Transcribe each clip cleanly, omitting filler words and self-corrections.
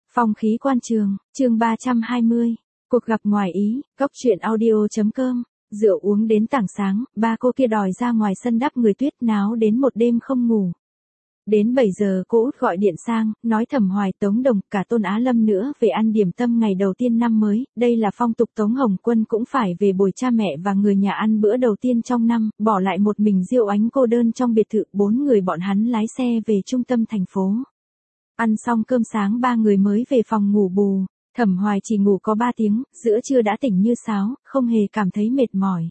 Phong khí quan trường, chương 320. Cuộc gặp ngoài ý, Cốc truyện audio.com. Rượu uống đến tảng sáng, ba cô kia đòi ra ngoài sân đắp người tuyết náo đến một đêm không ngủ. Đến 7 giờ cô út gọi điện sang, nói Thẩm Hoài, Tống Đồng, cả Tôn Á Lâm nữa về ăn điểm tâm ngày đầu tiên năm mới, đây là phong tục Tống Hồng Quân cũng phải về bồi cha mẹ và người nhà ăn bữa đầu tiên trong năm, bỏ lại một mình Diệu Ánh cô đơn trong biệt thự, 4 người bọn hắn lái xe về trung tâm thành phố. Ăn xong cơm sáng ba người mới về phòng ngủ bù, Thẩm Hoài chỉ ngủ có 3 tiếng, giữa trưa đã tỉnh như sáo, không hề cảm thấy mệt mỏi.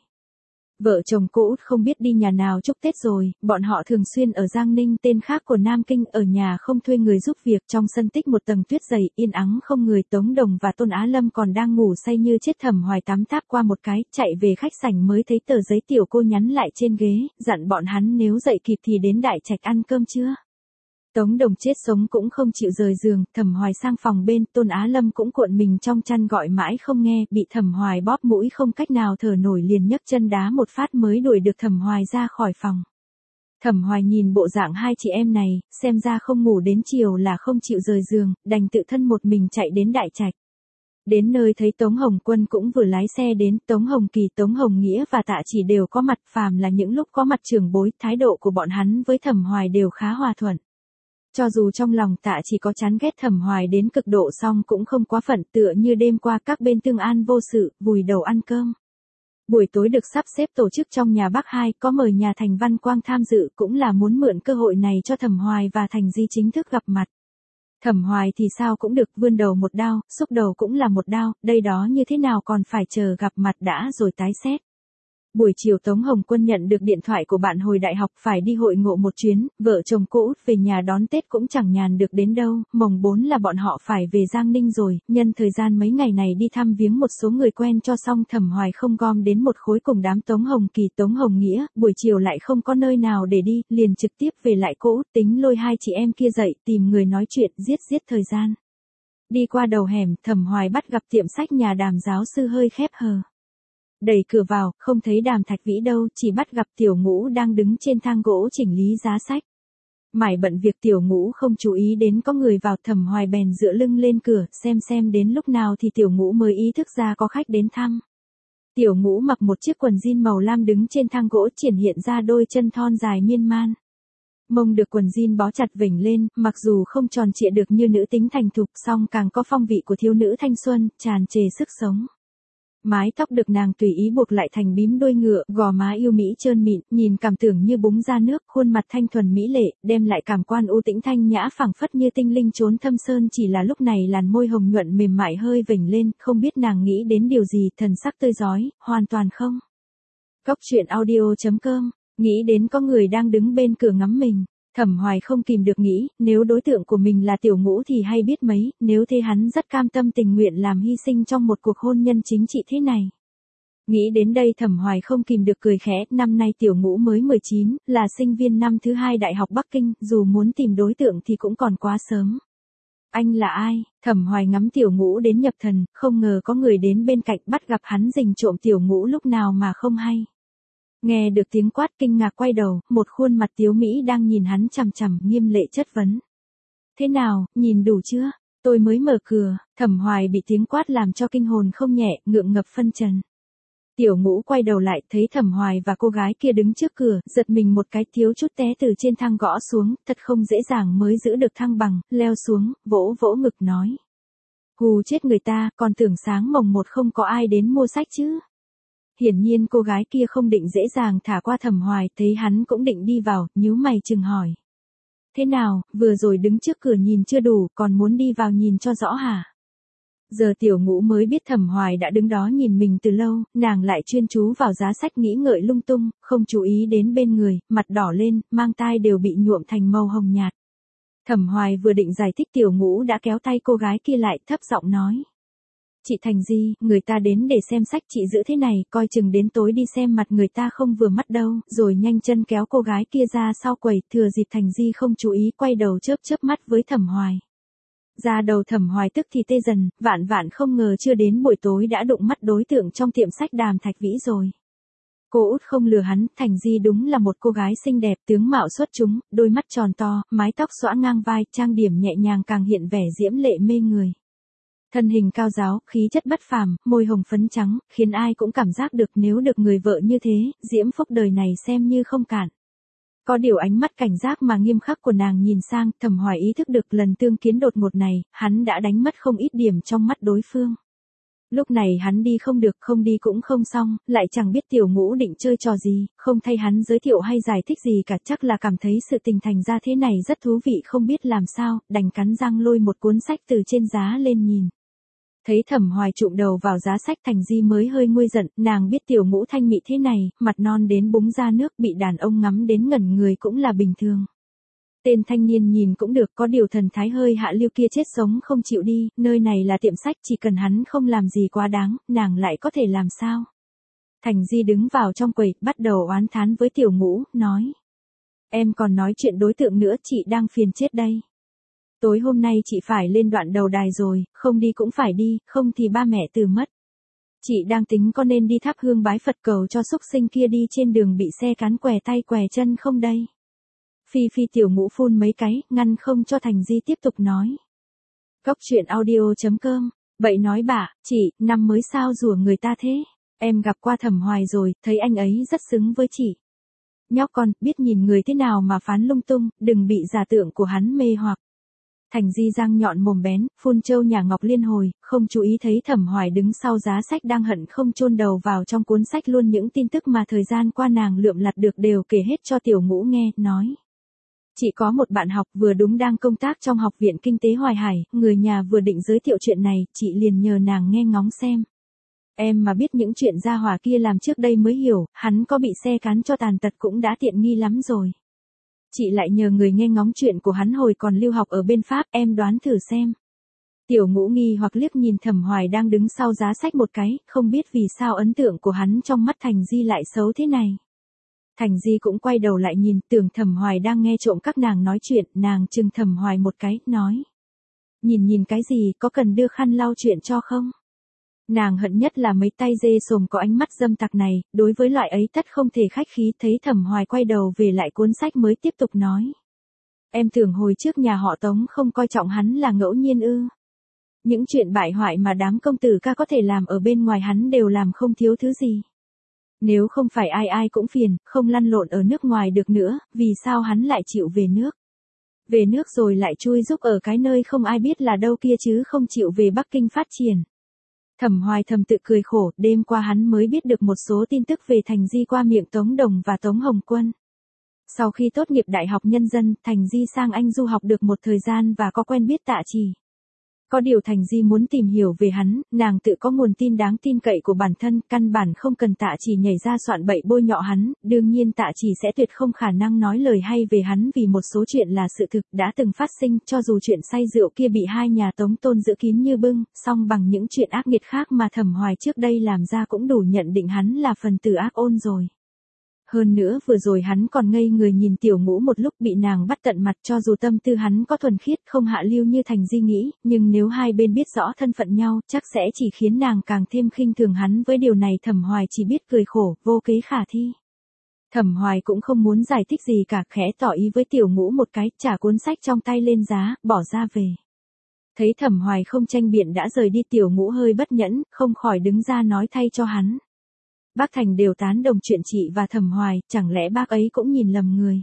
Vợ chồng cô út không biết đi nhà nào chúc Tết rồi, bọn họ thường xuyên ở Giang Ninh, tên khác của Nam Kinh, ở nhà không thuê người giúp việc, trong sân tích một tầng tuyết dày, yên ắng không người. Tống Đồng và Tôn Á Lâm còn đang ngủ say như chết. Thẩm Hoài tắm táp qua một cái, chạy về khách sảnh mới thấy tờ giấy tiểu cô nhắn lại trên ghế, dặn bọn hắn nếu dậy kịp thì đến Đại Trạch ăn cơm trưa. Tống Đồng chết sống cũng không chịu rời giường, Thẩm Hoài sang phòng bên, Tôn Á Lâm cũng cuộn mình trong chăn gọi mãi không nghe, bị Thẩm Hoài bóp mũi không cách nào thở nổi liền nhấc chân đá một phát mới đuổi được Thẩm Hoài ra khỏi phòng. Thẩm Hoài nhìn bộ dạng hai chị em này, xem ra không ngủ đến chiều là không chịu rời giường, đành tự thân một mình chạy đến Đại Trạch. Đến nơi thấy Tống Hồng Quân cũng vừa lái xe đến, Tống Hồng Kỳ, Tống Hồng Nghĩa và Tạ Chỉ đều có mặt, phàm là những lúc có mặt trưởng bối, thái độ của bọn hắn với Thẩm Hoài đều khá hòa thuận. Cho dù trong lòng Tạ Chỉ có chán ghét Thẩm Hoài đến cực độ song cũng không quá phận, tựa như đêm qua các bên tương an vô sự, vùi đầu ăn cơm. Buổi tối được sắp xếp tổ chức trong nhà Bắc 2, có mời nhà Thành Văn Quang tham dự, cũng là muốn mượn cơ hội này cho Thẩm Hoài và Thành Di chính thức gặp mặt. Thẩm Hoài thì sao cũng được, vươn đầu một đao, xúc đầu cũng là một đao, đây đó như thế nào còn phải chờ gặp mặt đã rồi tái xét. Buổi chiều Tống Hồng Quân nhận được điện thoại của bạn hồi đại học phải đi hội ngộ một chuyến, vợ chồng cô út về nhà đón Tết cũng chẳng nhàn được đến đâu, mồng 4 là bọn họ phải về Giang Ninh rồi, nhân thời gian mấy ngày này đi thăm viếng một số người quen cho xong. Thẩm Hoài không gom đến một khối cùng đám Tống Hồng Kỳ, Tống Hồng Nghĩa, buổi chiều lại không có nơi nào để đi, liền trực tiếp về lại cô út, tính lôi hai chị em kia dậy, tìm người nói chuyện, giết thời gian. Đi qua đầu hẻm, Thẩm Hoài bắt gặp tiệm sách nhà Đàm giáo sư hơi khép hờ. Đẩy cửa vào, không thấy Đàm Thạch Vĩ đâu, chỉ bắt gặp Tiểu Ngũ đang đứng trên thang gỗ chỉnh lý giá sách. Mải bận việc Tiểu Ngũ không chú ý đến có người vào, Thẩm Hoài bèn dựa lưng lên cửa, xem đến lúc nào thì Tiểu Ngũ mới ý thức ra có khách đến thăm. Tiểu Ngũ mặc một chiếc quần jean màu lam đứng trên thang gỗ, triển hiện ra đôi chân thon dài miên man. Mông được quần jean bó chặt vểnh lên, mặc dù không tròn trịa được như nữ tính thành thục, song càng có phong vị của thiếu nữ thanh xuân, tràn trề sức sống. Mái tóc được nàng tùy ý buộc lại thành bím đuôi ngựa, gò má yêu mỹ trơn mịn, nhìn cảm tưởng như búng ra nước, khuôn mặt thanh thuần mỹ lệ, đem lại cảm quan u tĩnh thanh nhã phảng phất như tinh linh trốn thâm sơn. Chỉ là lúc này làn môi hồng nhuận mềm mại hơi vểnh lên, không biết nàng nghĩ đến điều gì, thần sắc tươi rói, hoàn toàn không. Cốc truyện audio.com, nghĩ đến có người đang đứng bên cửa ngắm mình. Thẩm Hoài không kìm được nghĩ, nếu đối tượng của mình là Tiểu Ngũ thì hay biết mấy, nếu thế hắn rất cam tâm tình nguyện làm hy sinh trong một cuộc hôn nhân chính trị thế này. Nghĩ đến đây Thẩm Hoài không kìm được cười khẽ, năm nay Tiểu Ngũ mới 19, là sinh viên năm thứ 2 Đại học Bắc Kinh, dù muốn tìm đối tượng thì cũng còn quá sớm. Anh là ai? Thẩm Hoài ngắm Tiểu Ngũ đến nhập thần, không ngờ có người đến bên cạnh, bắt gặp hắn rình trộm Tiểu Ngũ lúc nào mà không hay. Nghe được tiếng quát kinh ngạc quay đầu, một khuôn mặt tiếu mỹ đang nhìn hắn chằm chằm, nghiêm lệ chất vấn. Thế nào, nhìn đủ chưa? Tôi mới mở cửa. Thẩm Hoài bị tiếng quát làm cho kinh hồn không nhẹ, ngượng ngập phân trần. Tiểu Ngũ quay đầu lại, thấy Thẩm Hoài và cô gái kia đứng trước cửa, giật mình một cái, thiếu chút té từ trên thang gõ xuống, thật không dễ dàng mới giữ được thăng bằng, leo xuống, vỗ vỗ ngực nói. Hù chết người ta, còn tưởng sáng mồng 1 không có ai đến mua sách chứ. Hiển nhiên cô gái kia không định dễ dàng thả qua Thẩm Hoài, thấy hắn cũng định đi vào, nhíu mày chừng hỏi. Thế nào, vừa rồi đứng trước cửa nhìn chưa đủ, còn muốn đi vào nhìn cho rõ hả? Giờ Tiểu Ngũ mới biết Thẩm Hoài đã đứng đó nhìn mình từ lâu, nàng lại chuyên chú vào giá sách nghĩ ngợi lung tung, không chú ý đến bên người, mặt đỏ lên, mang tai đều bị nhuộm thành màu hồng nhạt. Thẩm Hoài vừa định giải thích Tiểu Ngũ đã kéo tay cô gái kia lại, thấp giọng nói. Chị Thành Di, người ta đến để xem sách, chị giữ thế này, coi chừng đến tối đi xem mặt người ta không vừa mắt đâu, rồi nhanh chân kéo cô gái kia ra sau quầy, thừa dịp Thành Di không chú ý, quay đầu chớp mắt với Thẩm Hoài. Ra đầu Thẩm Hoài tức thì tê dần, vạn không ngờ chưa đến buổi tối đã đụng mắt đối tượng trong tiệm sách Đàm Thạch Vĩ rồi. Cô út không lừa hắn, Thành Di đúng là một cô gái xinh đẹp, tướng mạo xuất chúng, đôi mắt tròn to, mái tóc xõa ngang vai, trang điểm nhẹ nhàng càng hiện vẻ diễm lệ mê người. Thân hình cao ráo, khí chất bất phàm, môi hồng phấn trắng, khiến ai cũng cảm giác được nếu được người vợ như thế, diễm phúc đời này xem như không cạn. Có điều ánh mắt cảnh giác mà nghiêm khắc của nàng nhìn sang, Thẩm Hoài ý thức được lần tương kiến đột ngột này, hắn đã đánh mất không ít điểm trong mắt đối phương. Lúc này hắn đi không được, không đi cũng không xong, lại chẳng biết Tiểu Ngũ định chơi trò gì, không thay hắn giới thiệu hay giải thích gì cả, chắc là cảm thấy sự tình thành ra thế này rất thú vị không biết làm sao, đành cắn răng lôi một cuốn sách từ trên giá lên nhìn. Thấy Thẩm Hoài trụm đầu vào giá sách, Thành Di mới hơi nguôi giận, nàng biết Tiểu Ngũ thanh mị thế này, mặt non đến búng ra nước, bị đàn ông ngắm đến ngẩn người cũng là bình thường. Tên thanh niên nhìn cũng được, có điều thần thái hơi hạ lưu kia chết sống không chịu đi, nơi này là tiệm sách, chỉ cần hắn không làm gì quá đáng, nàng lại có thể làm sao. Thành Di đứng vào trong quầy, bắt đầu oán thán với Tiểu Ngũ, nói. Em còn nói chuyện đối tượng nữa, chị đang phiền chết đây. Tối hôm nay chị phải lên đoạn đầu đài rồi, không đi cũng phải đi, không thì ba mẹ từ mất. Chị đang tính có nên đi thắp hương bái Phật cầu cho súc sinh kia đi trên đường bị xe cán què tay què chân không đây. Phi Tiểu Ngũ phun mấy cái, ngăn không cho Thành Di tiếp tục nói. Cốc truyện audio.com, bậy nói bạ, chị, năm mới sao rủa người ta thế, em gặp qua Thẩm Hoài rồi, thấy anh ấy rất xứng với chị. Nhóc con, biết nhìn người thế nào mà phán lung tung, đừng bị giả tượng của hắn mê hoặc. Thành Di răng nhọn mồm bén, phun trâu nhà ngọc liên hồi, không chú ý thấy Thẩm Hoài đứng sau giá sách đang hận không chôn đầu vào trong cuốn sách luôn những tin tức mà thời gian qua nàng lượm lặt được đều kể hết cho Tiểu Ngũ nghe, nói. Chị có một bạn học vừa đúng đang công tác trong Học viện Kinh tế Hoài Hải, người nhà vừa định giới thiệu chuyện này, chị liền nhờ nàng nghe ngóng xem. Em mà biết những chuyện gia hỏa kia làm trước đây mới hiểu, hắn có bị xe cán cho tàn tật cũng đã tiện nghi lắm rồi. Chị lại nhờ người nghe ngóng chuyện của hắn hồi còn lưu học ở bên Pháp, em đoán thử xem. Tiểu Ngũ nghi hoặc liếc nhìn Thẩm Hoài đang đứng sau giá sách một cái, không biết vì sao ấn tượng của hắn trong mắt Thành Di lại xấu thế này. Thành Di cũng quay đầu lại nhìn, tưởng Thẩm Hoài đang nghe trộm các nàng nói chuyện, nàng chừng Thẩm Hoài một cái, nói. Nhìn cái gì, có cần đưa khăn lau chuyện cho không? Nàng hận nhất là mấy tay dê sồm có ánh mắt dâm tặc này, đối với loại ấy tất không thể khách khí, thấy Thẩm Hoài quay đầu về lại cuốn sách mới tiếp tục nói. Em tưởng hồi trước nhà họ Tống không coi trọng hắn là ngẫu nhiên ư. Những chuyện bại hoại mà đám công tử ca có thể làm ở bên ngoài hắn đều làm không thiếu thứ gì. Nếu không phải ai cũng phiền, không lăn lộn ở nước ngoài được nữa, vì sao hắn lại chịu về nước? Về nước rồi lại chui giúp ở cái nơi không ai biết là đâu kia chứ không chịu về Bắc Kinh phát triển. Thẩm Hoài thầm tự cười khổ, đêm qua hắn mới biết được một số tin tức về Thành Di qua miệng Tống Đồng và Tống Hồng Quân. Sau khi tốt nghiệp Đại học Nhân dân, Thành Di sang Anh du học được một thời gian và có quen biết Tạ Chỉ. Có điều Thành Di muốn tìm hiểu về hắn, nàng tự có nguồn tin đáng tin cậy của bản thân, căn bản không cần Tạ Chỉ nhảy ra soạn bậy bôi nhọ hắn, đương nhiên Tạ Chỉ sẽ tuyệt không khả năng nói lời hay về hắn vì một số chuyện là sự thực đã từng phát sinh, cho dù chuyện say rượu kia bị hai nhà Tống Tôn giữ kín như bưng, song bằng những chuyện ác nghiệt khác mà Thẩm Hoài trước đây làm ra cũng đủ nhận định hắn là phần tử ác ôn rồi. Hơn nữa vừa rồi hắn còn ngây người nhìn Tiểu Ngũ một lúc bị nàng bắt tận mặt, cho dù tâm tư hắn có thuần khiết không hạ lưu như Thành Di nghĩ, nhưng nếu hai bên biết rõ thân phận nhau chắc sẽ chỉ khiến nàng càng thêm khinh thường hắn, với điều này Thẩm Hoài chỉ biết cười khổ, vô kế khả thi. Thẩm Hoài cũng không muốn giải thích gì cả, khẽ tỏ ý với Tiểu Ngũ một cái, trả cuốn sách trong tay lên giá, bỏ ra về. Thấy Thẩm Hoài không tranh biện đã rời đi, Tiểu Ngũ hơi bất nhẫn, không khỏi đứng ra nói thay cho hắn. Bác Thành đều tán đồng chuyện chị và Thẩm Hoài, chẳng lẽ bác ấy cũng nhìn lầm người.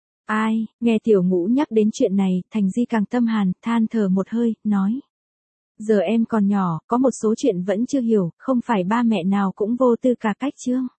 Ai, nghe Tiểu Ngũ nhắc đến chuyện này, Thành Di càng tâm hàn, than thở một hơi, nói. Giờ em còn nhỏ, có một số chuyện vẫn chưa hiểu, không phải ba mẹ nào cũng vô tư cả cách chứ.